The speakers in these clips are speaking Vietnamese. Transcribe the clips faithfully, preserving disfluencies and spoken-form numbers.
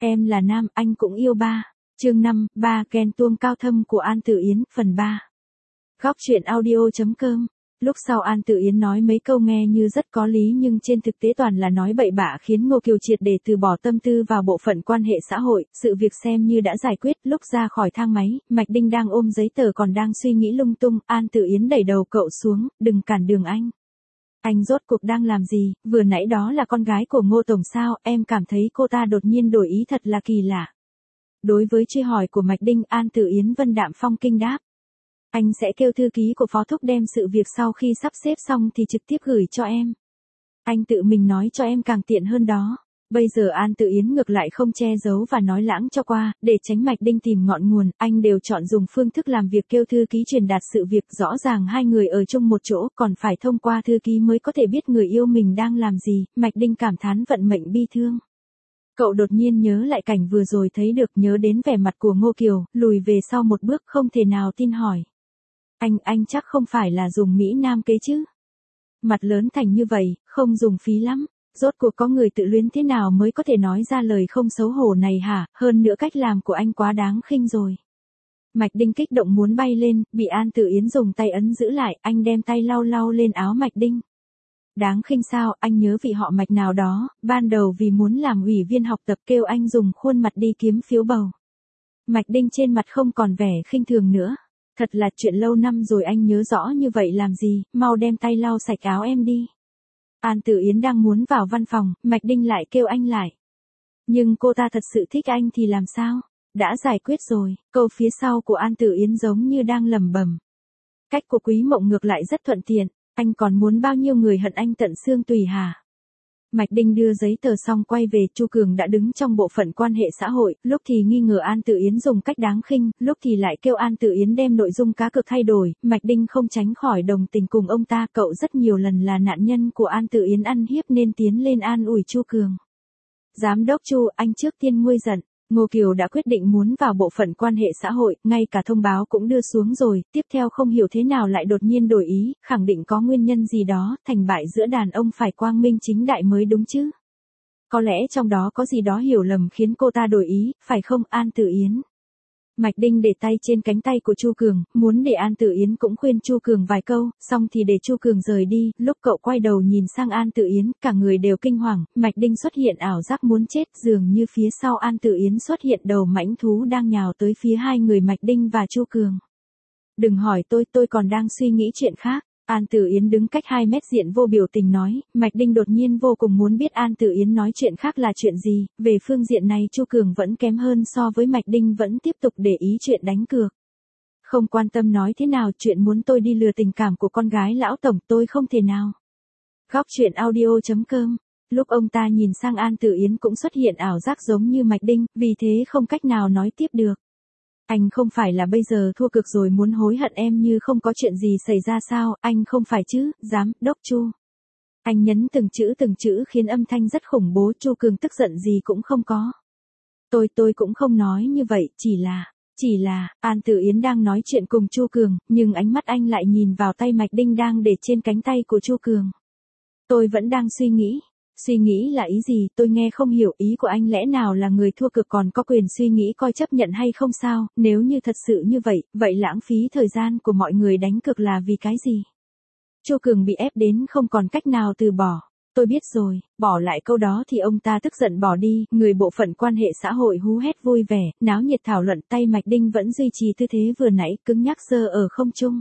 Em là nam, anh cũng yêu ba. Chương năm, ba ghen tuông cao thâm của An Tử Yến, phần ba. Góc truyện audio.com. Lúc sau An Tử Yến nói mấy câu nghe như rất có lý nhưng trên thực tế toàn là nói bậy bạ khiến Ngô Kiều triệt để từ bỏ tâm tư vào bộ phận quan hệ xã hội, sự việc xem như đã giải quyết. Lúc ra khỏi thang máy, Mạch Đinh đang ôm giấy tờ còn đang suy nghĩ lung tung, An Tử Yến đẩy đầu cậu xuống, đừng cản đường anh. Anh rốt cuộc đang làm gì, vừa nãy đó là con gái của Ngô Tổng sao, em cảm thấy cô ta đột nhiên đổi ý thật là kỳ lạ. Đối với truy hỏi của Mạch Đinh, An Tử Yến vân đạm phong kinh đáp. Anh sẽ kêu thư ký của Phó Thúc đem sự việc sau khi sắp xếp xong thì trực tiếp gửi cho em. Anh tự mình nói cho em càng tiện hơn đó. Bây giờ An Tử Yến ngược lại không che giấu và nói lãng cho qua, để tránh Mạch Đinh tìm ngọn nguồn, anh đều chọn dùng phương thức làm việc kêu thư ký truyền đạt sự việc. Rõ ràng hai người ở chung một chỗ, còn phải thông qua thư ký mới có thể biết người yêu mình đang làm gì. Mạch Đinh cảm thán vận mệnh bi thương. Cậu đột nhiên nhớ lại cảnh vừa rồi thấy được, nhớ đến vẻ mặt của Ngô Kiều, lùi về sau một bước không thể nào tin hỏi. Anh, anh chắc không phải là dùng Mỹ Nam kế chứ? Mặt lớn thành như vậy, không dùng phí lắm. Rốt cuộc có người tự luyến thế nào mới có thể nói ra lời không xấu hổ này hả? Hơn nữa cách làm của anh quá đáng khinh rồi. Mạch Đinh kích động muốn bay lên, bị An Tử Yến dùng tay ấn giữ lại, anh đem tay lau lau lên áo Mạch Đinh. Đáng khinh sao, anh nhớ vị họ Mạch nào đó, ban đầu vì muốn làm ủy viên học tập kêu anh dùng khuôn mặt đi kiếm phiếu bầu. Mạch Đinh trên mặt không còn vẻ khinh thường nữa. Thật là chuyện lâu năm rồi anh nhớ rõ như vậy làm gì, mau đem tay lau sạch áo em đi. An Tử Yến đang muốn vào văn phòng, Mạch Đinh lại kêu anh lại. Nhưng cô ta thật sự thích anh thì làm sao? Đã giải quyết rồi, câu phía sau của An Tử Yến giống như đang lẩm bẩm. Cách của Quý Mộng ngược lại rất thuận tiện, anh còn muốn bao nhiêu người hận anh tận xương tùy hả? Mạch Đinh đưa giấy tờ xong quay về, Chu Cường đã đứng trong bộ phận quan hệ xã hội, lúc thì nghi ngờ An Tử Yến dùng cách đáng khinh, lúc thì lại kêu An Tử Yến đem nội dung cá cược thay đổi. Mạch Đinh không tránh khỏi đồng tình cùng ông ta, cậu rất nhiều lần là nạn nhân của An Tử Yến ăn hiếp nên tiến lên an ủi Chu Cường. Giám đốc Chu, anh trước tiên nguôi giận. Ngô Kiều đã quyết định muốn vào bộ phận quan hệ xã hội, ngay cả thông báo cũng đưa xuống rồi, tiếp theo không hiểu thế nào lại đột nhiên đổi ý, khẳng định có nguyên nhân gì đó, thành bại giữa đàn ông phải quang minh chính đại mới đúng chứ. Có lẽ trong đó có gì đó hiểu lầm khiến cô ta đổi ý, phải không An Tử Yến? Mạch Đinh để tay trên cánh tay của Chu Cường, muốn để An Tử Yến cũng khuyên Chu Cường vài câu, xong thì để Chu Cường rời đi. Lúc cậu quay đầu nhìn sang An Tử Yến, cả người đều kinh hoàng. Mạch Đinh xuất hiện ảo giác muốn chết, dường như phía sau An Tử Yến xuất hiện đầu mãnh thú đang nhào tới phía hai người Mạch Đinh và Chu Cường. Đừng hỏi tôi, tôi còn đang suy nghĩ chuyện khác. An Tử Yến đứng cách hai mét diện vô biểu tình nói. Mạch Đinh đột nhiên vô cùng muốn biết An Tử Yến nói chuyện khác là chuyện gì. Về phương diện này Chu Cường vẫn kém hơn so với Mạch Đinh, vẫn tiếp tục để ý chuyện đánh cược. Không quan tâm nói thế nào, chuyện muốn tôi đi lừa tình cảm của con gái lão tổng tôi không thể nào. Góc truyện audio.com. Lúc ông ta nhìn sang An Tử Yến cũng xuất hiện ảo giác giống như Mạch Đinh, vì thế không cách nào nói tiếp được. Anh không phải là bây giờ thua cực rồi muốn hối hận em như không có chuyện gì xảy ra sao, anh không phải chứ, giám đốc Chu. Anh nhấn từng chữ từng chữ khiến âm thanh rất khủng bố. Chu Cường tức giận gì cũng không có. Tôi tôi cũng không nói như vậy, chỉ là, chỉ là, An Tử Yến đang nói chuyện cùng Chu Cường, nhưng ánh mắt anh lại nhìn vào tay Mạch Đinh đang để trên cánh tay của Chu Cường. Tôi vẫn đang suy nghĩ. Suy nghĩ là ý gì, tôi nghe không hiểu ý của anh, lẽ nào là người thua cực còn có quyền suy nghĩ coi chấp nhận hay không sao, nếu như thật sự như vậy, vậy lãng phí thời gian của mọi người đánh cược là vì cái gì? Chu Cường bị ép đến không còn cách nào từ bỏ. Tôi biết rồi, bỏ lại câu đó thì ông ta tức giận bỏ đi, người bộ phận quan hệ xã hội hú hét vui vẻ, náo nhiệt thảo luận. Tay Mạch Đinh vẫn duy trì tư thế vừa nãy, cứng nhắc giơ ở không trung.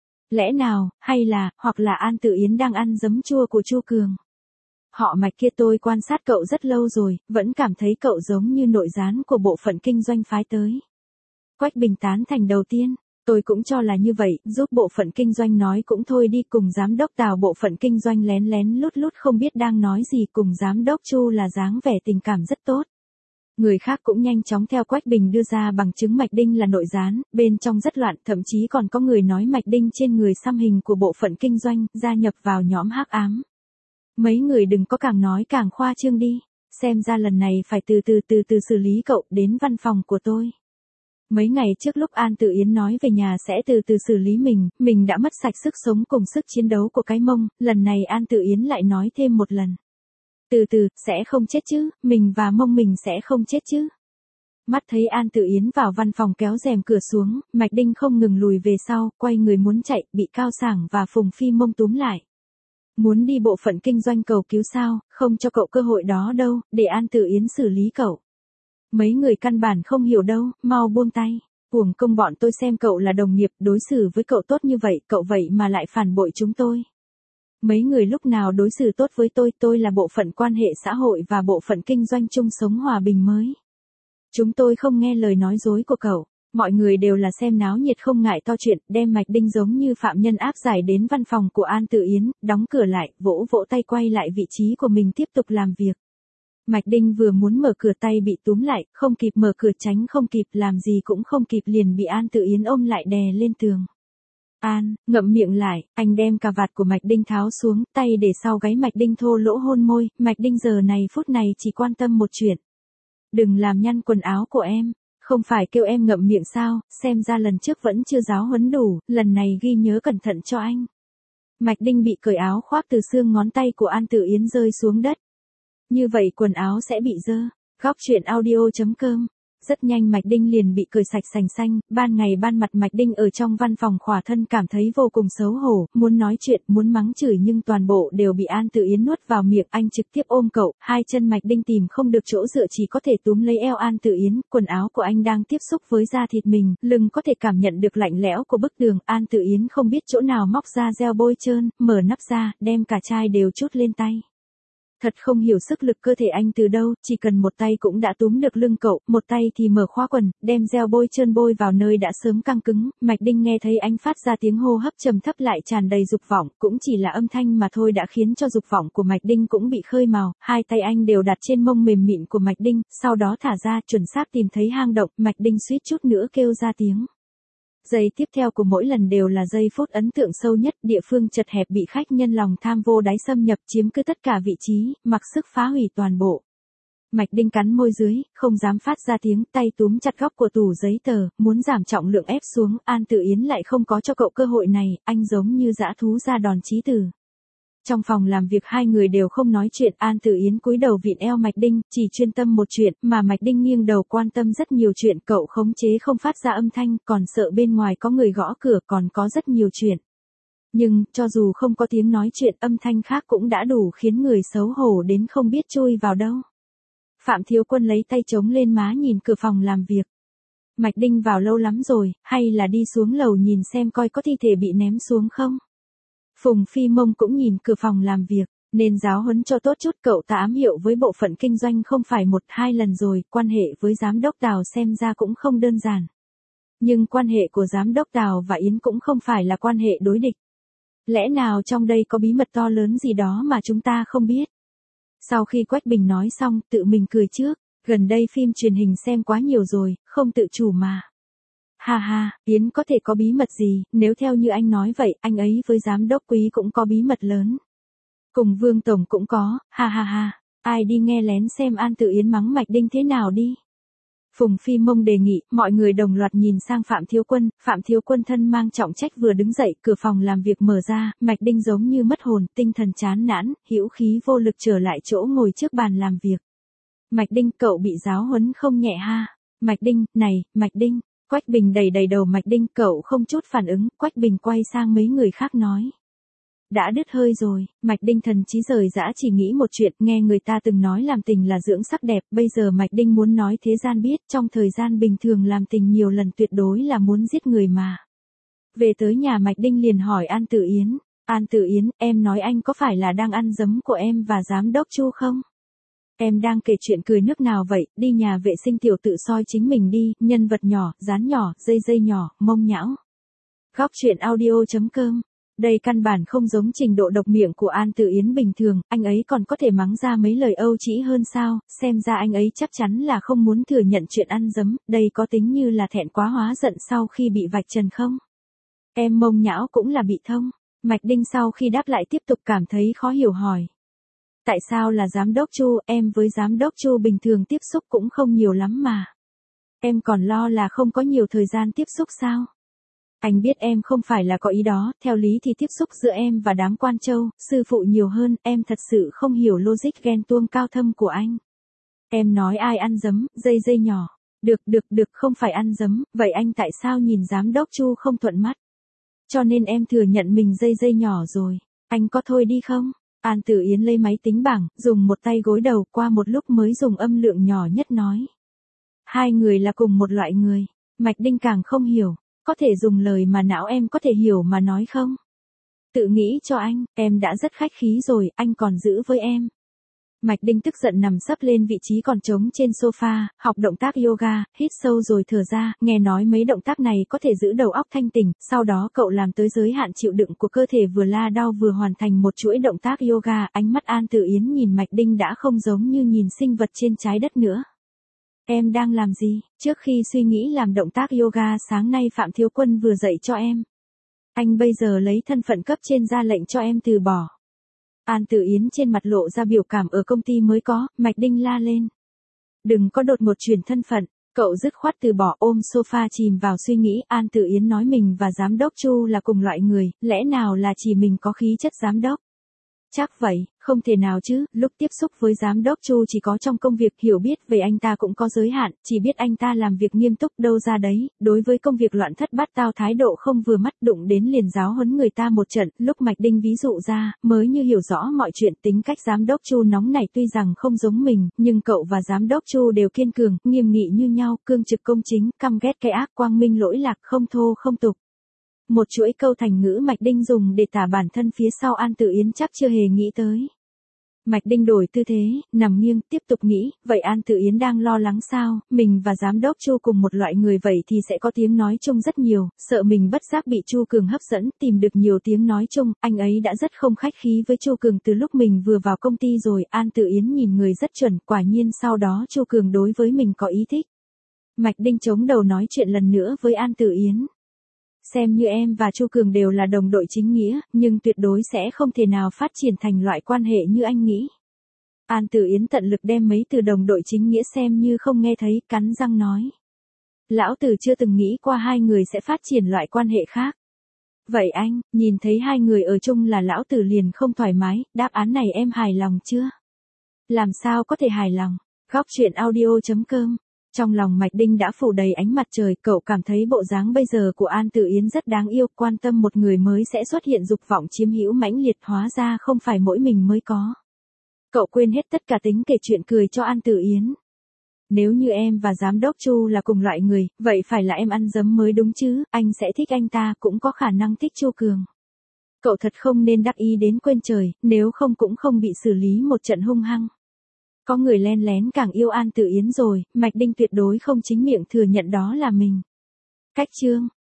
Lẽ nào, hay là, hoặc là An Tử Yến đang ăn giấm chua của Chu Cường? Họ Mạch kia tôi quan sát cậu rất lâu rồi, vẫn cảm thấy cậu giống như nội gián của bộ phận kinh doanh phái tới. Quách Bình tán thành đầu tiên, tôi cũng cho là như vậy, giúp bộ phận kinh doanh nói cũng thôi đi, cùng giám đốc Tào bộ phận kinh doanh lén lén lút lút không biết đang nói gì, cùng giám đốc Chu là dáng vẻ tình cảm rất tốt. Người khác cũng nhanh chóng theo Quách Bình đưa ra bằng chứng Mạch Đinh là nội gián, bên trong rất loạn, thậm chí còn có người nói Mạch Đinh trên người xăm hình của bộ phận kinh doanh, gia nhập vào nhóm hắc ám. Mấy người đừng có càng nói càng khoa trương đi, xem ra lần này phải từ từ từ từ xử lý cậu, đến văn phòng của tôi. Mấy ngày trước lúc An Tử Yến nói về nhà sẽ từ từ xử lý mình, mình đã mất sạch sức sống cùng sức chiến đấu của cái mông, lần này An Tử Yến lại nói thêm một lần. Từ từ, sẽ không chết chứ, mình và mông mình sẽ không chết chứ. Mắt thấy An Tử Yến vào văn phòng kéo rèm cửa xuống, Mạch Đinh không ngừng lùi về sau, quay người muốn chạy, bị Cao Sảng và Phùng Phi Mông túm lại. Muốn đi bộ phận kinh doanh cầu cứu sao, không cho cậu cơ hội đó đâu, để An Tử Yến xử lý cậu. Mấy người căn bản không hiểu đâu, mau buông tay. Uổng công bọn tôi xem cậu là đồng nghiệp, đối xử với cậu tốt như vậy, cậu vậy mà lại phản bội chúng tôi. Mấy người lúc nào đối xử tốt với tôi, tôi là bộ phận quan hệ xã hội và bộ phận kinh doanh chung sống hòa bình mới. Chúng tôi không nghe lời nói dối của cậu. Mọi người đều là xem náo nhiệt không ngại to chuyện, đem Mạch Đinh giống như phạm nhân áp giải đến văn phòng của An Tử Yến, đóng cửa lại, vỗ vỗ tay quay lại vị trí của mình tiếp tục làm việc. Mạch Đinh vừa muốn mở cửa tay bị túm lại, không kịp mở cửa tránh không kịp làm gì cũng không kịp liền bị An Tử Yến ôm lại đè lên tường. An, ngậm miệng lại, anh đem cà vạt của Mạch Đinh tháo xuống, tay để sau gáy Mạch Đinh thô lỗ hôn môi, Mạch Đinh giờ này phút này chỉ quan tâm một chuyện. Đừng làm nhăn quần áo của em, không phải kêu em ngậm miệng sao, xem ra lần trước vẫn chưa giáo huấn đủ, lần này ghi nhớ cẩn thận cho anh. Mạch Đinh bị cởi áo khoác từ xương ngón tay của An Tử Yến rơi xuống đất. Như vậy quần áo sẽ bị dơ. Góc truyện audio chấm com. Rất nhanh Mạch Đinh liền bị cởi sạch sành xanh, ban ngày ban mặt Mạch Đinh ở trong văn phòng khỏa thân cảm thấy vô cùng xấu hổ, muốn nói chuyện, muốn mắng chửi nhưng toàn bộ đều bị An Tử Yến nuốt vào miệng, anh trực tiếp ôm cậu, hai chân Mạch Đinh tìm không được chỗ dựa chỉ có thể túm lấy eo An Tử Yến, quần áo của anh đang tiếp xúc với da thịt mình, lưng có thể cảm nhận được lạnh lẽo của bức tường, An Tử Yến không biết chỗ nào móc ra gel bôi trơn, mở nắp ra, đem cả chai đều trút lên tay. Thật không hiểu sức lực cơ thể anh từ đâu, chỉ cần một tay cũng đã túm được lưng cậu, một tay thì mở khóa quần, đem gel bôi trơn bôi vào nơi đã sớm căng cứng, Mạch Đinh nghe thấy anh phát ra tiếng hô hấp trầm thấp lại tràn đầy dục vọng, cũng chỉ là âm thanh mà thôi đã khiến cho dục vọng của Mạch Đinh cũng bị khơi mào, hai tay anh đều đặt trên mông mềm mịn của Mạch Đinh, sau đó thả ra chuẩn xác tìm thấy hang động, Mạch Đinh suýt chút nữa kêu ra tiếng. Giây tiếp theo của mỗi lần đều là giây phút ấn tượng sâu nhất, địa phương chật hẹp bị khách nhân lòng tham vô đáy xâm nhập chiếm cứ tất cả vị trí, mặc sức phá hủy toàn bộ. Mạch Đinh cắn môi dưới, không dám phát ra tiếng, tay túm chặt góc của tủ giấy tờ, muốn giảm trọng lượng ép xuống, An Tử Yến lại không có cho cậu cơ hội này, anh giống như dã thú ra đòn chí tử. Trong phòng làm việc hai người đều không nói chuyện, An Tử Yến cúi đầu vịn eo Mạch Đinh, chỉ chuyên tâm một chuyện, mà Mạch Đinh nghiêng đầu quan tâm rất nhiều chuyện, cậu khống chế không phát ra âm thanh, còn sợ bên ngoài có người gõ cửa, còn có rất nhiều chuyện. Nhưng, cho dù không có tiếng nói chuyện, âm thanh khác cũng đã đủ khiến người xấu hổ đến không biết chui vào đâu. Phạm Thiếu Quân lấy tay chống lên má nhìn cửa phòng làm việc. Mạch Đinh vào lâu lắm rồi, hay là đi xuống lầu nhìn xem coi có thi thể bị ném xuống không? Phùng Phi Mông cũng nhìn cửa phòng làm việc, nên giáo huấn cho tốt chút, cậu ta ám hiệu với bộ phận kinh doanh không phải một hai lần rồi, quan hệ với giám đốc Tào xem ra cũng không đơn giản. Nhưng quan hệ của giám đốc Tào và Yến cũng không phải là quan hệ đối địch. Lẽ nào trong đây có bí mật to lớn gì đó mà chúng ta không biết? Sau khi Quách Bình nói xong, tự mình cười trước, gần đây phim truyền hình xem quá nhiều rồi, không tự chủ mà. Ha ha, Yến có thể có bí mật gì, nếu theo như anh nói vậy, anh ấy với giám đốc Quý cũng có bí mật lớn. Cùng Vương Tổng cũng có, ha ha ha, ai đi nghe lén xem An Tử Yến mắng Mạch Đinh thế nào đi. Phùng Phi Mông đề nghị, mọi người đồng loạt nhìn sang Phạm Thiếu Quân, Phạm Thiếu Quân thân mang trọng trách vừa đứng dậy, cửa phòng làm việc mở ra, Mạch Đinh giống như mất hồn, tinh thần chán nản, hữu khí vô lực trở lại chỗ ngồi trước bàn làm việc. Mạch Đinh, cậu bị giáo huấn không nhẹ ha. Mạch Đinh, này, Mạch Đinh. Quách Bình đầy đầy đầu Mạch Đinh, cậu không chút phản ứng, Quách Bình quay sang mấy người khác nói. Đã đứt hơi rồi, Mạch Đinh thần trí rời dã chỉ nghĩ một chuyện, nghe người ta từng nói làm tình là dưỡng sắc đẹp, bây giờ Mạch Đinh muốn nói thế gian biết, trong thời gian bình thường làm tình nhiều lần tuyệt đối là muốn giết người mà. Về tới nhà Mạch Đinh liền hỏi An Tử Yến, An Tử Yến, em nói anh có phải là đang ăn giấm của em và giám đốc Chu không? Em đang kể chuyện cười nước nào vậy, đi nhà vệ sinh tiểu tự soi chính mình đi, nhân vật nhỏ, dán nhỏ, dây dây nhỏ, mông nhão. Góc truyện audio chấm com. Đây căn bản không giống trình độ độc miệng của An Tử Yến bình thường, anh ấy còn có thể mắng ra mấy lời âu trĩ hơn sao, xem ra anh ấy chắc chắn là không muốn thừa nhận chuyện ăn giấm, đây có tính như là thẹn quá hóa giận sau khi bị vạch trần không? Em mông nhão cũng là bị thông. Mạch Đinh sau khi đáp lại tiếp tục cảm thấy khó hiểu hỏi. Tại sao là giám đốc Chu, em với giám đốc Chu bình thường tiếp xúc cũng không nhiều lắm mà. Em còn lo là không có nhiều thời gian tiếp xúc sao? Anh biết em không phải là có ý đó, theo lý thì tiếp xúc giữa em và đám quan châu, sư phụ nhiều hơn, em thật sự không hiểu logic ghen tuông cao thâm của anh. Em nói ai ăn dấm, dây dây nhỏ. Được, được, được, không phải ăn dấm, vậy anh tại sao nhìn giám đốc Chu không thuận mắt? Cho nên em thừa nhận mình dây dây nhỏ rồi. Anh có thôi đi không? An Tử Yến lấy máy tính bảng, dùng một tay gối đầu, qua một lúc mới dùng âm lượng nhỏ nhất nói. Hai người là cùng một loại người. Mạch Đinh càng không hiểu. Có thể dùng lời mà não em có thể hiểu mà nói không? Tự nghĩ cho anh, em đã rất khách khí rồi, anh còn giữ với em. Mạch Đinh tức giận nằm sấp lên vị trí còn trống trên sofa, học động tác yoga, hít sâu rồi thở ra, nghe nói mấy động tác này có thể giữ đầu óc thanh tỉnh, sau đó cậu làm tới giới hạn chịu đựng của cơ thể vừa la đau vừa hoàn thành một chuỗi động tác yoga, ánh mắt An Tử Yến nhìn Mạch Đinh đã không giống như nhìn sinh vật trên trái đất nữa. Em đang làm gì? Trước khi suy nghĩ làm động tác yoga sáng nay Phạm Thiếu Quân vừa dạy cho em. Anh bây giờ lấy thân phận cấp trên ra lệnh cho em từ bỏ. An Tử Yến trên mặt lộ ra biểu cảm ở công ty mới có, Mạch Đinh la lên. Đừng có đột một chuyển thân phận, cậu dứt khoát từ bỏ ôm sofa chìm vào suy nghĩ. An Tử Yến nói mình và giám đốc Chu là cùng loại người, lẽ nào là chỉ mình có khí chất giám đốc? Chắc vậy, không thể nào chứ, lúc tiếp xúc với giám đốc Chu chỉ có trong công việc, hiểu biết về anh ta cũng có giới hạn, chỉ biết anh ta làm việc nghiêm túc đâu ra đấy, đối với công việc loạn thất bát tao thái độ không vừa mắt, đụng đến liền giáo huấn người ta một trận, lúc Mạch Đinh ví dụ ra, mới như hiểu rõ mọi chuyện. Tính cách giám đốc Chu nóng này tuy rằng không giống mình, nhưng cậu và giám đốc Chu đều kiên cường, nghiêm nghị như nhau, cương trực công chính, căm ghét cái ác, quang minh lỗi lạc, không thô không tục. Một chuỗi câu thành ngữ Mạch Đinh dùng để tả bản thân phía sau An Tử Yến chắc chưa hề nghĩ tới. Mạch Đinh đổi tư thế, nằm nghiêng, tiếp tục nghĩ, vậy An Tử Yến đang lo lắng sao, mình và giám đốc Chu cùng một loại người vậy thì sẽ có tiếng nói chung rất nhiều, sợ mình bất giác bị Chu Cường hấp dẫn, tìm được nhiều tiếng nói chung, anh ấy đã rất không khách khí với Chu Cường từ lúc mình vừa vào công ty rồi. An Tử Yến nhìn người rất chuẩn, quả nhiên sau đó Chu Cường đối với mình có ý thích. Mạch Đinh chống đầu nói chuyện lần nữa với An Tử Yến. Xem như em và Chu Cường đều là đồng đội chính nghĩa, nhưng tuyệt đối sẽ không thể nào phát triển thành loại quan hệ như anh nghĩ. An Tử Yến tận lực đem mấy từ đồng đội chính nghĩa xem như không nghe thấy, cắn răng nói. Lão tử chưa từng nghĩ qua hai người sẽ phát triển loại quan hệ khác. Vậy anh, nhìn thấy hai người ở chung là lão tử liền không thoải mái, đáp án này em hài lòng chưa? Làm sao có thể hài lòng? Góc truyện audio chấm com. Trong lòng Mạch Đinh đã phủ đầy ánh mặt trời, cậu cảm thấy bộ dáng bây giờ của An Tử Yến rất đáng yêu, quan tâm một người mới sẽ xuất hiện dục vọng chiếm hữu mãnh liệt, hóa ra không phải mỗi mình mới có. Cậu quên hết tất cả tính kể chuyện cười cho An Tử Yến. Nếu như em và giám đốc Chu là cùng loại người, vậy phải là em ăn dấm mới đúng chứ, anh sẽ thích anh ta, cũng có khả năng thích Chu Cường. Cậu thật không nên đắc ý đến quên trời, nếu không cũng không bị xử lý một trận hung hăng. Có người len lén càng yêu An Tử Yến rồi, Mạch Đinh tuyệt đối không chính miệng thừa nhận đó là mình. Cách chương